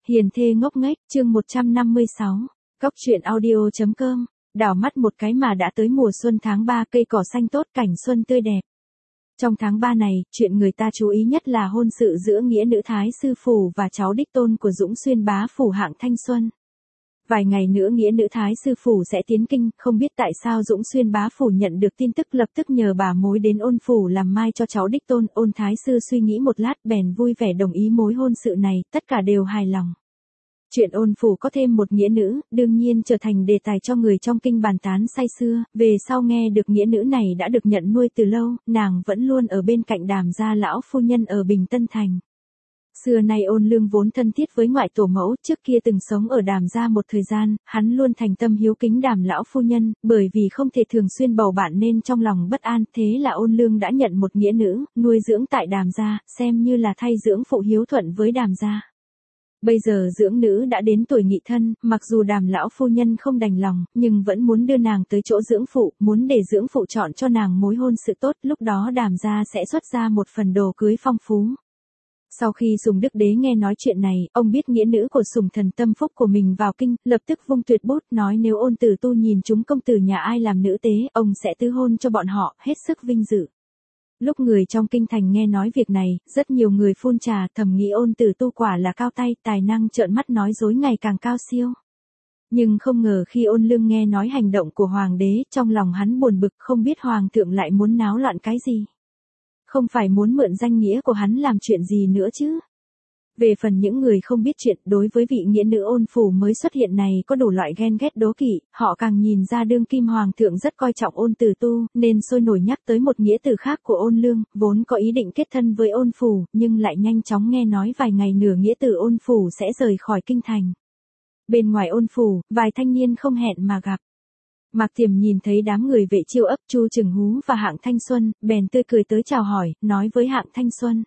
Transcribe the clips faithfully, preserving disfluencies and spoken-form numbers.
Hiền thê ngốc nghếch, chương một trăm năm mươi sáu. Cóc truyện audio chấm com. Đảo mắt một cái mà đã tới mùa xuân tháng ba, cây cỏ xanh tốt, cảnh xuân tươi đẹp. Trong tháng ba này, chuyện người ta chú ý nhất là hôn sự giữa nghĩa nữ Thái Sư Phủ và cháu đích tôn của Dũng Xuyên bá phủ Hạng Thanh Xuân. Vài ngày nữa nghĩa nữ Thái Sư Phủ sẽ tiến kinh, không biết tại sao Dũng Xuyên bá phủ nhận được tin tức lập tức nhờ bà mối đến Ôn phủ làm mai cho cháu đích tôn. Ôn Thái Sư suy nghĩ một lát bèn vui vẻ đồng ý mối hôn sự này, tất cả đều hài lòng. Chuyện Ôn phủ có thêm một nghĩa nữ, đương nhiên trở thành đề tài cho người trong kinh bàn tán say sưa, về sau nghe được nghĩa nữ này đã được nhận nuôi từ lâu, nàng vẫn luôn ở bên cạnh Đàm gia lão phu nhân ở Bình Tân Thành. Xưa nay Ôn Lương vốn thân thiết với ngoại tổ mẫu, trước kia từng sống ở Đàm gia một thời gian, hắn luôn thành tâm hiếu kính Đàm lão phu nhân, bởi vì không thể thường xuyên bầu bạn nên trong lòng bất an, thế là Ôn Lương đã nhận một nghĩa nữ, nuôi dưỡng tại Đàm gia, xem như là thay dưỡng phụ hiếu thuận với Đàm gia. Bây giờ dưỡng nữ đã đến tuổi nghị thân, mặc dù Đàm lão phu nhân không đành lòng, nhưng vẫn muốn đưa nàng tới chỗ dưỡng phụ, muốn để dưỡng phụ chọn cho nàng mối hôn sự tốt, lúc đó Đàm gia sẽ xuất ra một phần đồ cưới phong phú. Sau khi Sùng Đức Đế nghe nói chuyện này, ông biết nghĩa nữ của Sùng thần tâm phúc của mình vào kinh, lập tức vung tuyệt bút nói nếu Ôn Tử Tu nhìn chúng công tử nhà ai làm nữ tế, ông sẽ tứ hôn cho bọn họ, hết sức vinh dự. Lúc người trong kinh thành nghe nói việc này, rất nhiều người phun trà, thầm nghĩ Ôn Tử Tu quả là cao tay, tài năng trợn mắt nói dối ngày càng cao siêu. Nhưng không ngờ khi Ôn Lương nghe nói hành động của Hoàng đế, trong lòng hắn buồn bực, không biết Hoàng thượng lại muốn náo loạn cái gì. Không phải muốn mượn danh nghĩa của hắn làm chuyện gì nữa chứ. Về phần những người không biết chuyện, đối với vị nghĩa nữ Ôn phủ mới xuất hiện này có đủ loại ghen ghét đố kỵ, họ càng nhìn ra đương kim hoàng thượng rất coi trọng Ôn Tử Tu, nên sôi nổi nhắc tới một nghĩa tử khác của Ôn Lương, vốn có ý định kết thân với Ôn phủ, nhưng lại nhanh chóng nghe nói vài ngày nữa nghĩa tử Ôn phủ sẽ rời khỏi kinh thành. Bên ngoài Ôn phủ, vài thanh niên không hẹn mà gặp. Mạc Tiềm nhìn thấy đám người vệ chiêu ấp Chu Trừng Hú và Hạng Thanh Xuân, bèn tươi cười tới chào hỏi, nói với Hạng Thanh Xuân.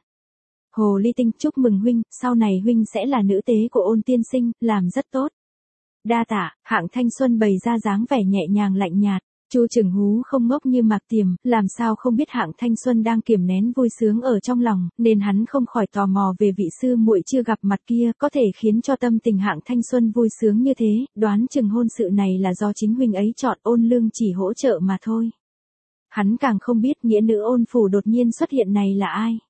Hồ Ly Tinh, chúc mừng huynh, sau này huynh sẽ là nữ tế của Ôn tiên sinh, làm rất tốt. Đa tạ. Hạng Thanh Xuân bày ra dáng vẻ nhẹ nhàng lạnh nhạt. Chu Trừng Hú không ngốc như Mạc Tiềm, làm sao không biết Hạng Thanh Xuân đang kiềm nén vui sướng ở trong lòng, nên hắn không khỏi tò mò về vị sư muội chưa gặp mặt kia, có thể khiến cho tâm tình Hạng Thanh Xuân vui sướng như thế, đoán chừng hôn sự này là do chính huynh ấy chọn, Ôn Lương chỉ hỗ trợ mà thôi. Hắn càng không biết nghĩa nữ Ôn phủ đột nhiên xuất hiện này là ai.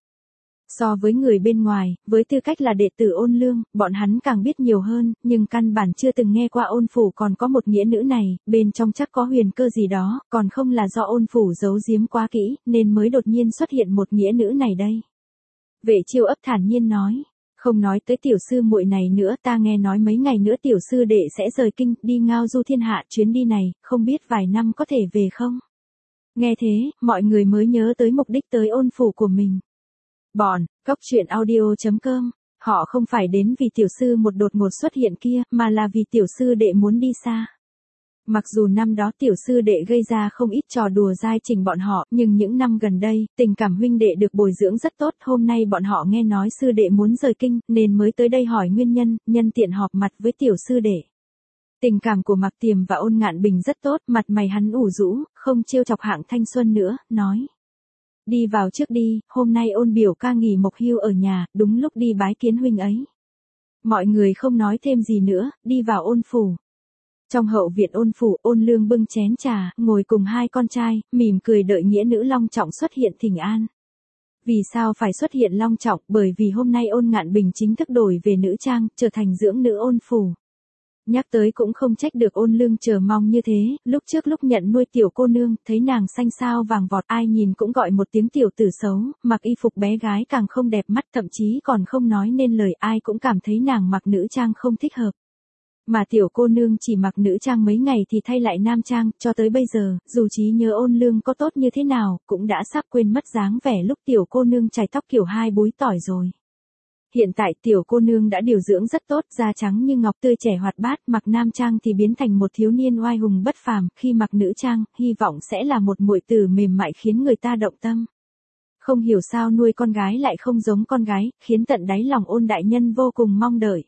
So với người bên ngoài, với tư cách là đệ tử Ôn Lương, bọn hắn càng biết nhiều hơn, nhưng căn bản chưa từng nghe qua Ôn phủ còn có một nghĩa nữ này, bên trong chắc có huyền cơ gì đó, còn không là do Ôn phủ giấu giếm quá kỹ, nên mới đột nhiên xuất hiện một nghĩa nữ này đây. Vệ Chiêu ấp thản nhiên nói, không nói tới tiểu sư muội này nữa, ta nghe nói mấy ngày nữa tiểu sư đệ sẽ rời kinh, đi ngao du thiên hạ, chuyến đi này, không biết vài năm có thể về không? Nghe thế, mọi người mới nhớ tới mục đích tới Ôn phủ của mình. Bọn, cóc truyện audio chấm com, họ không phải đến vì tiểu sư một đột ngột xuất hiện kia, mà là vì tiểu sư đệ muốn đi xa. Mặc dù năm đó tiểu sư đệ gây ra không ít trò đùa dai trình bọn họ, nhưng những năm gần đây, tình cảm huynh đệ được bồi dưỡng rất tốt, hôm nay bọn họ nghe nói sư đệ muốn rời kinh, nên mới tới đây hỏi nguyên nhân, nhân tiện họp mặt với tiểu sư đệ. Tình cảm của Mạc Tiềm và Ôn Ngạn Bình rất tốt, mặt mày hắn ủ rũ, không trêu chọc Hạng Thanh Xuân nữa, nói. Đi vào trước đi, hôm nay Ôn biểu ca nghỉ mộc hưu ở nhà, đúng lúc đi bái kiến huynh ấy. Mọi người không nói thêm gì nữa, đi vào Ôn phủ. Trong hậu viện Ôn phủ, Ôn Lương bưng chén trà, ngồi cùng hai con trai, mỉm cười đợi nghĩa nữ long trọng xuất hiện thỉnh an. Vì sao phải xuất hiện long trọng? Bởi vì hôm nay Ôn Ngạn Bình chính thức đổi về nữ trang, trở thành dưỡng nữ Ôn phủ. Nhắc tới cũng không trách được Ôn Lương chờ mong như thế, lúc trước lúc nhận nuôi tiểu cô nương, thấy nàng xanh xao vàng vọt, ai nhìn cũng gọi một tiếng tiểu tử xấu, mặc y phục bé gái càng không đẹp mắt, thậm chí còn không nói nên lời, ai cũng cảm thấy nàng mặc nữ trang không thích hợp. Mà tiểu cô nương chỉ mặc nữ trang mấy ngày thì thay lại nam trang, cho tới bây giờ, dù trí nhớ Ôn Lương có tốt như thế nào, cũng đã sắp quên mất dáng vẻ lúc tiểu cô nương chải tóc kiểu hai búi tỏi rồi. Hiện tại tiểu cô nương đã điều dưỡng rất tốt, da trắng như ngọc tươi trẻ hoạt bát, mặc nam trang thì biến thành một thiếu niên oai hùng bất phàm, khi mặc nữ trang, hy vọng sẽ là một muội tử mềm mại khiến người ta động tâm. Không hiểu sao nuôi con gái lại không giống con gái, khiến tận đáy lòng Ôn đại nhân vô cùng mong đợi.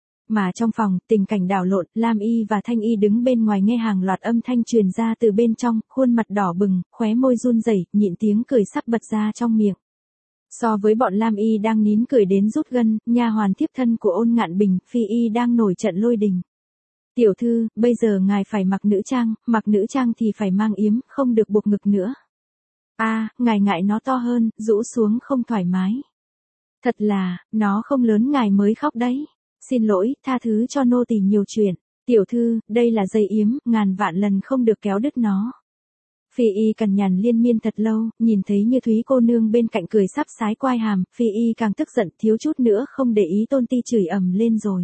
Mà trong phòng, tình cảnh đảo lộn, Lam Y và Thanh Y đứng bên ngoài nghe hàng loạt âm thanh truyền ra từ bên trong, khuôn mặt đỏ bừng, khóe môi run rẩy, nhịn tiếng cười sắp bật ra trong miệng. So với bọn Lam Y đang nín cười đến rút gân, nha hoàn thiếp thân của Ôn Ngạn Bình, Phi Y đang nổi trận lôi đình. Tiểu thư, bây giờ ngài phải mặc nữ trang, mặc nữ trang thì phải mang yếm, không được buộc ngực nữa. A, à, ngài ngại nó to hơn, rũ xuống không thoải mái. Thật là, nó không lớn ngài mới khóc đấy. Xin lỗi, tha thứ cho nô tỳ nhiều chuyện. Tiểu thư, đây là dây yếm, ngàn vạn lần không được kéo đứt nó. Phi Y cằn nhằn liên miên thật lâu, nhìn thấy Như Thúy cô nương bên cạnh cười sắp sái quai hàm, Phi Y càng tức giận, thiếu chút nữa không để ý Tôn Ti chửi ầm lên rồi.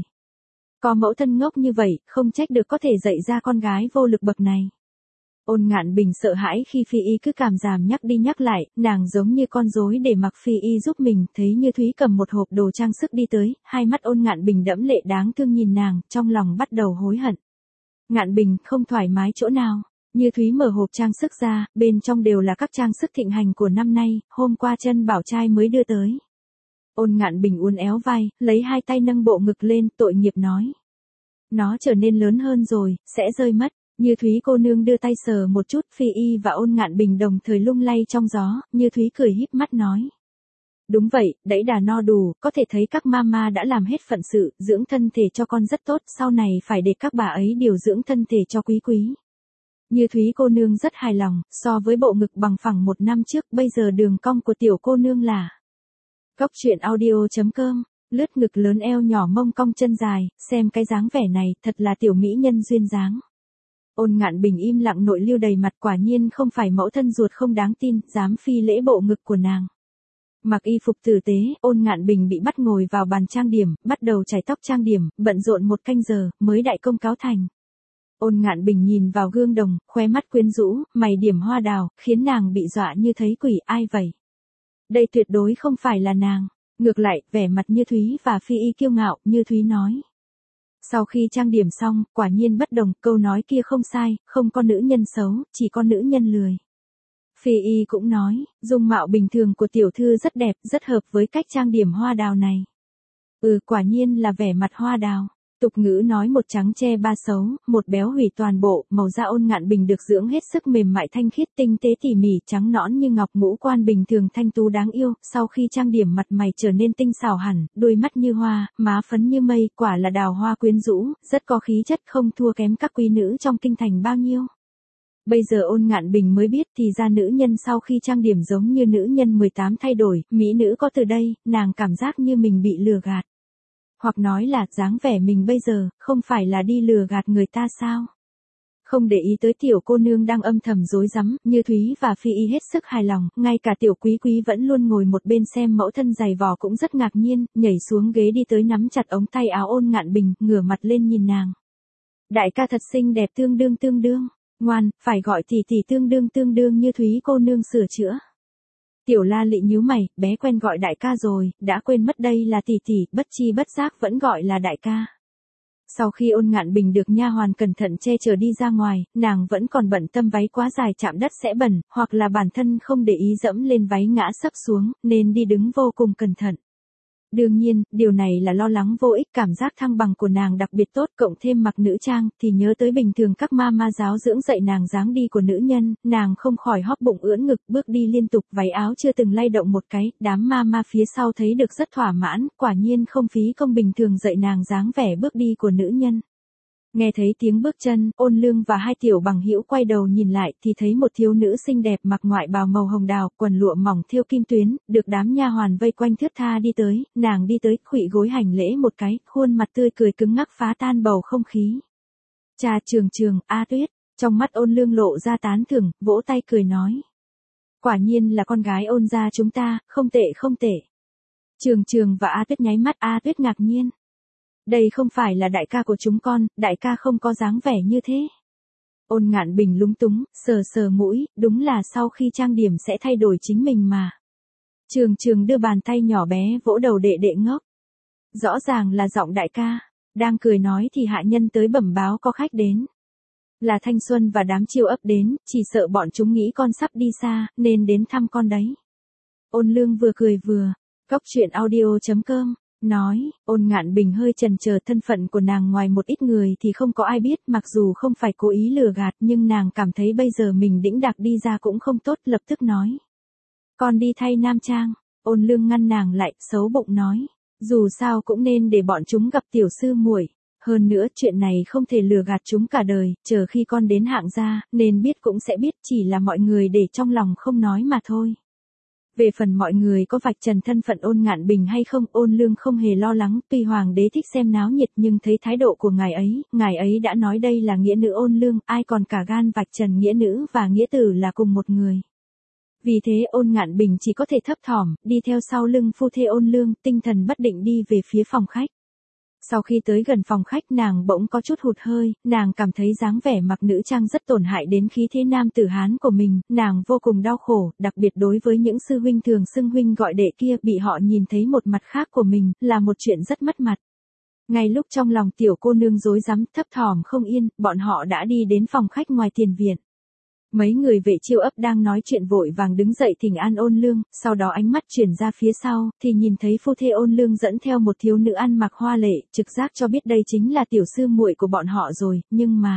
Có mẫu thân ngốc như vậy, không trách được có thể dạy ra con gái vô lực bậc này. Ôn Ngạn Bình sợ hãi khi Phi Y cứ cảm giảm nhắc đi nhắc lại, nàng giống như con rối để mặc Phi Y giúp mình, thấy Như Thúy cầm một hộp đồ trang sức đi tới, hai mắt Ôn Ngạn Bình đẫm lệ đáng thương nhìn nàng, trong lòng bắt đầu hối hận. Ngạn Bình, không thoải mái chỗ nào? Như Thúy mở hộp trang sức ra, bên trong đều là các trang sức thịnh hành của năm nay, hôm qua Chân Bảo trai mới đưa tới. Ôn Ngạn Bình uốn éo vai, lấy hai tay nâng bộ ngực lên, tội nghiệp nói. Nó trở nên lớn hơn rồi, sẽ rơi mất. Như Thúy cô nương đưa tay sờ một chút, Phi Y và Ôn Ngạn Bình đồng thời lung lay trong gió, Như Thúy cười híp mắt nói. Đúng vậy, đẫy đà no đủ, có thể thấy các mama đã làm hết phận sự, dưỡng thân thể cho con rất tốt, sau này phải để các bà ấy điều dưỡng thân thể cho quý quý. Như Thúy cô nương rất hài lòng, so với bộ ngực bằng phẳng một năm trước, bây giờ đường cong của tiểu cô nương là. Góc truyện audio chấm com, lướt ngực lớn eo nhỏ mông cong chân dài, xem cái dáng vẻ này, thật là tiểu mỹ nhân duyên dáng. Ôn Ngạn Bình im lặng nội liêu đầy mặt, quả nhiên không phải mẫu thân ruột không đáng tin, dám phi lễ bộ ngực của nàng. Mặc y phục tử tế, Ôn Ngạn Bình bị bắt ngồi vào bàn trang điểm, bắt đầu chải tóc trang điểm, bận rộn một canh giờ, mới đại công cáo thành. Ôn Ngạn Bình nhìn vào gương đồng, khóe mắt quyến rũ, mày điểm hoa đào, khiến nàng bị dọa như thấy quỷ. Ai vậy? Đây tuyệt đối không phải là nàng. Ngược lại, vẻ mặt Như Thúy và Phi Y kiêu ngạo, Như Thúy nói. Sau khi trang điểm xong, quả nhiên bất đồng, câu nói kia không sai, không có nữ nhân xấu, chỉ có nữ nhân lười. Phi Y cũng nói, dung mạo bình thường của tiểu thư rất đẹp, rất hợp với cách trang điểm hoa đào này. Ừ, quả nhiên là vẻ mặt hoa đào. Tục ngữ nói một trắng che ba xấu, một béo hủy toàn bộ, màu da Ôn Ngạn Bình được dưỡng hết sức mềm mại thanh khiết tinh tế tỉ mỉ, trắng nõn như ngọc, ngũ quan bình thường thanh tú đáng yêu, sau khi trang điểm mặt mày trở nên tinh xảo hẳn, đôi mắt như hoa, má phấn như mây, quả là đào hoa quyến rũ, rất có khí chất, không thua kém các quý nữ trong kinh thành bao nhiêu. Bây giờ Ôn Ngạn Bình mới biết thì ra nữ nhân sau khi trang điểm giống như nữ nhân mười tám thay đổi, mỹ nữ có từ đây, nàng cảm giác như mình bị lừa gạt. Hoặc nói là dáng vẻ mình bây giờ, không phải là đi lừa gạt người ta sao? Không để ý tới tiểu cô nương đang âm thầm rối rắm, Như Thúy và Phi Y hết sức hài lòng, ngay cả tiểu quý quý vẫn luôn ngồi một bên xem mẫu thân giày vò cũng rất ngạc nhiên, nhảy xuống ghế đi tới nắm chặt ống tay áo Ôn Ngạn Bình, ngửa mặt lên nhìn nàng. Đại ca thật xinh đẹp tương đương tương đương, ngoan, phải gọi tỷ tỷ tương đương tương đương. Như Thúy cô nương sửa chữa. Tiểu La Lị nhíu mày, bé quen gọi đại ca rồi, đã quên mất đây là tỷ tỷ, bất chi bất giác vẫn gọi là đại ca. Sau khi Ôn Ngạn Bình được nha hoàn cẩn thận che chở đi ra ngoài, nàng vẫn còn bận tâm váy quá dài chạm đất sẽ bẩn, hoặc là bản thân không để ý dẫm lên váy ngã sấp xuống, nên đi đứng vô cùng cẩn thận. Đương nhiên, điều này là lo lắng vô ích, cảm giác thăng bằng của nàng đặc biệt tốt, cộng thêm mặc nữ trang, thì nhớ tới bình thường các ma ma giáo dưỡng dạy nàng dáng đi của nữ nhân, nàng không khỏi hóp bụng ưỡn ngực, bước đi liên tục, váy áo chưa từng lay động một cái, đám ma ma phía sau thấy được rất thỏa mãn, quả nhiên không phí công bình thường dạy nàng dáng vẻ bước đi của nữ nhân. Nghe thấy tiếng bước chân, Ôn Lương và hai tiểu bằng hữu quay đầu nhìn lại thì thấy một thiếu nữ xinh đẹp mặc ngoại bào màu hồng đào, quần lụa mỏng thêu kim tuyến, được đám nha hoàn vây quanh thướt tha đi tới, nàng đi tới, khuỵu gối hành lễ một cái, khuôn mặt tươi cười cứng ngắc phá tan bầu không khí. Cha Trường Trường, A Tuyết, trong mắt Ôn Lương lộ ra tán thưởng, vỗ tay cười nói. Quả nhiên là con gái Ôn gia chúng ta, không tệ không tệ. Trường Trường và A Tuyết nháy mắt, A Tuyết ngạc nhiên. Đây không phải là đại ca của chúng con, đại ca không có dáng vẻ như thế. Ôn Ngạn Bình lúng túng, sờ sờ mũi, đúng là sau khi trang điểm sẽ thay đổi chính mình mà. Trường Trường đưa bàn tay nhỏ bé vỗ đầu đệ đệ ngốc. Rõ ràng là giọng đại ca, đang cười nói thì hạ nhân tới bẩm báo có khách đến. Là Thanh Xuân và đám chiêu ấp đến, chỉ sợ bọn chúng nghĩ con sắp đi xa, nên đến thăm con đấy. Ôn Lương vừa cười vừa, góc truyện audio chấm com. Nói, Ôn Ngạn Bình hơi chần chờ, thân phận của nàng ngoài một ít người thì không có ai biết, mặc dù không phải cố ý lừa gạt nhưng nàng cảm thấy bây giờ mình đĩnh đạc đi ra cũng không tốt, lập tức nói. Con đi thay nam trang. Ôn Lương ngăn nàng lại, xấu bụng nói, dù sao cũng nên để bọn chúng gặp tiểu sư muội. Hơn nữa chuyện này không thể lừa gạt chúng cả đời, chờ khi con đến Hạng gia, nên biết cũng sẽ biết, chỉ là mọi người để trong lòng không nói mà thôi. Về phần mọi người có vạch trần thân phận Ôn Ngạn Bình hay không, Ôn Lương không hề lo lắng, tuy hoàng đế thích xem náo nhiệt nhưng thấy thái độ của ngài ấy, ngài ấy đã nói đây là nghĩa nữ Ôn Lương, ai còn cả gan vạch trần nghĩa nữ và nghĩa tử là cùng một người. Vì thế Ôn Ngạn Bình chỉ có thể thấp thỏm, đi theo sau lưng phu thê Ôn Lương, tinh thần bất định đi về phía phòng khách. Sau khi tới gần phòng khách nàng bỗng có chút hụt hơi, nàng cảm thấy dáng vẻ mặc nữ trang rất tổn hại đến khí thế nam tử Hán của mình, nàng vô cùng đau khổ, đặc biệt đối với những sư huynh thường xưng huynh gọi đệ kia, bị họ nhìn thấy một mặt khác của mình, là một chuyện rất mất mặt. Ngay lúc trong lòng tiểu cô nương rối rắm, thấp thỏm không yên, bọn họ đã đi đến phòng khách ngoài tiền viện. Mấy người vệ chiêu ấp đang nói chuyện vội vàng đứng dậy thỉnh an Ôn Lương, sau đó ánh mắt chuyển ra phía sau, thì nhìn thấy phu thê Ôn Lương dẫn theo một thiếu nữ ăn mặc hoa lệ, trực giác cho biết đây chính là tiểu sư muội của bọn họ rồi, nhưng mà...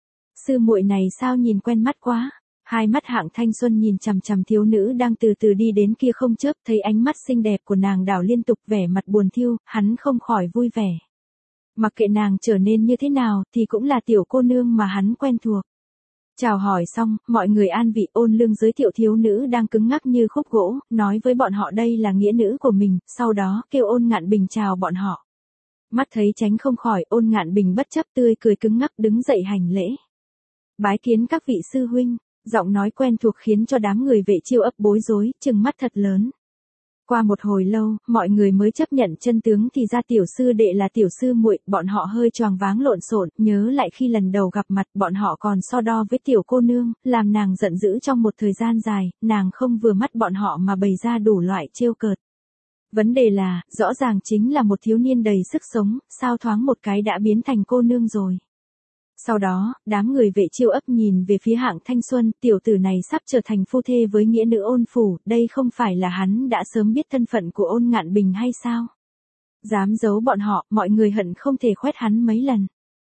Sư muội này sao nhìn quen mắt quá? Hai mắt Hạng Thanh Xuân nhìn chằm chằm thiếu nữ đang từ từ đi đến kia không chớp, thấy ánh mắt xinh đẹp của nàng đảo liên tục vẻ mặt buồn thiu, hắn không khỏi vui vẻ. Mặc kệ nàng trở nên như thế nào, thì cũng là tiểu cô nương mà hắn quen thuộc. Chào hỏi xong, mọi người an vị. Ôn Lương giới thiệu thiếu nữ đang cứng ngắc như khúc gỗ, nói với bọn họ đây là nghĩa nữ của mình, sau đó kêu Ôn Ngạn Bình chào bọn họ. Mắt thấy tránh không khỏi, Ôn Ngạn Bình bất chấp tươi cười cứng ngắc đứng dậy hành lễ. Bái kiến các vị sư huynh, giọng nói quen thuộc khiến cho đám người vệ chiêu ấp bối rối, trừng mắt thật lớn. Qua một hồi lâu, mọi người mới chấp nhận chân tướng thì ra tiểu sư đệ là tiểu sư muội, bọn họ hơi choáng váng lộn xộn, nhớ lại khi lần đầu gặp mặt bọn họ còn so đo với tiểu cô nương, làm nàng giận dữ trong một thời gian dài, nàng không vừa mắt bọn họ mà bày ra đủ loại trêu cợt. Vấn đề là, rõ ràng chính là một thiếu niên đầy sức sống, sao thoáng một cái đã biến thành cô nương rồi. Sau đó, đám người vệ chiêu ấp nhìn về phía Hạng Thanh Xuân, tiểu tử này sắp trở thành phu thê với nghĩa nữ Ôn phủ, đây không phải là hắn đã sớm biết thân phận của Ôn Ngạn Bình hay sao? Dám giấu bọn họ, mọi người hận không thể khoét hắn mấy lần.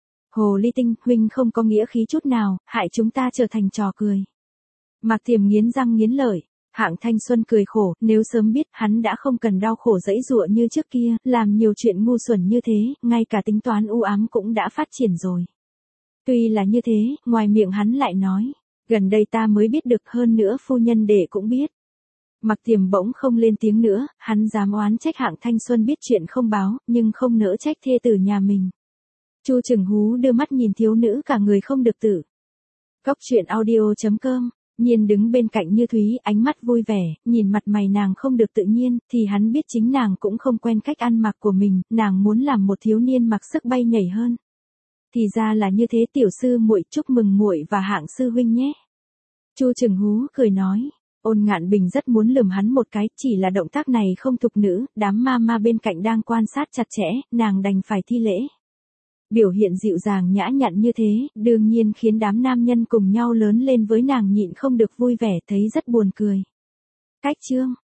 Hồ ly tinh, huynh không có nghĩa khí chút nào, hại chúng ta trở thành trò cười. Mạc Tiềm nghiến răng nghiến lợi. Hạng Thanh Xuân cười khổ, nếu sớm biết hắn đã không cần đau khổ dẫy dụa như trước kia, làm nhiều chuyện ngu xuẩn như thế, ngay cả tính toán u ám cũng đã phát triển rồi. Tuy là như thế, ngoài miệng hắn lại nói, gần đây ta mới biết được, hơn nữa phu nhân đệ cũng biết. Mạc Tiềm bỗng không lên tiếng nữa, hắn dám oán trách Hạng Thanh Xuân biết chuyện không báo, nhưng không nỡ trách thê tử nhà mình. Chu Trừng Hú đưa mắt nhìn thiếu nữ cả người không được tự. Cóc truyện audio chấm com. Nhiên đứng bên cạnh Như Thúy, ánh mắt vui vẻ, nhìn mặt mày nàng không được tự nhiên, thì hắn biết chính nàng cũng không quen cách ăn mặc của mình, nàng muốn làm một thiếu niên mặc sức bay nhảy hơn. Thì ra là như thế, tiểu sư muội, chúc mừng muội và Hạng sư huynh nhé. Chu Trừng Hú cười nói. Ôn Ngạn Bình rất muốn lườm hắn một cái, chỉ là động tác này không thục nữ, đám ma ma bên cạnh đang quan sát chặt chẽ, nàng đành phải thi lễ. Biểu hiện dịu dàng nhã nhặn như thế, đương nhiên khiến đám nam nhân cùng nhau lớn lên với nàng nhịn không được vui vẻ, thấy rất buồn cười. Cách chương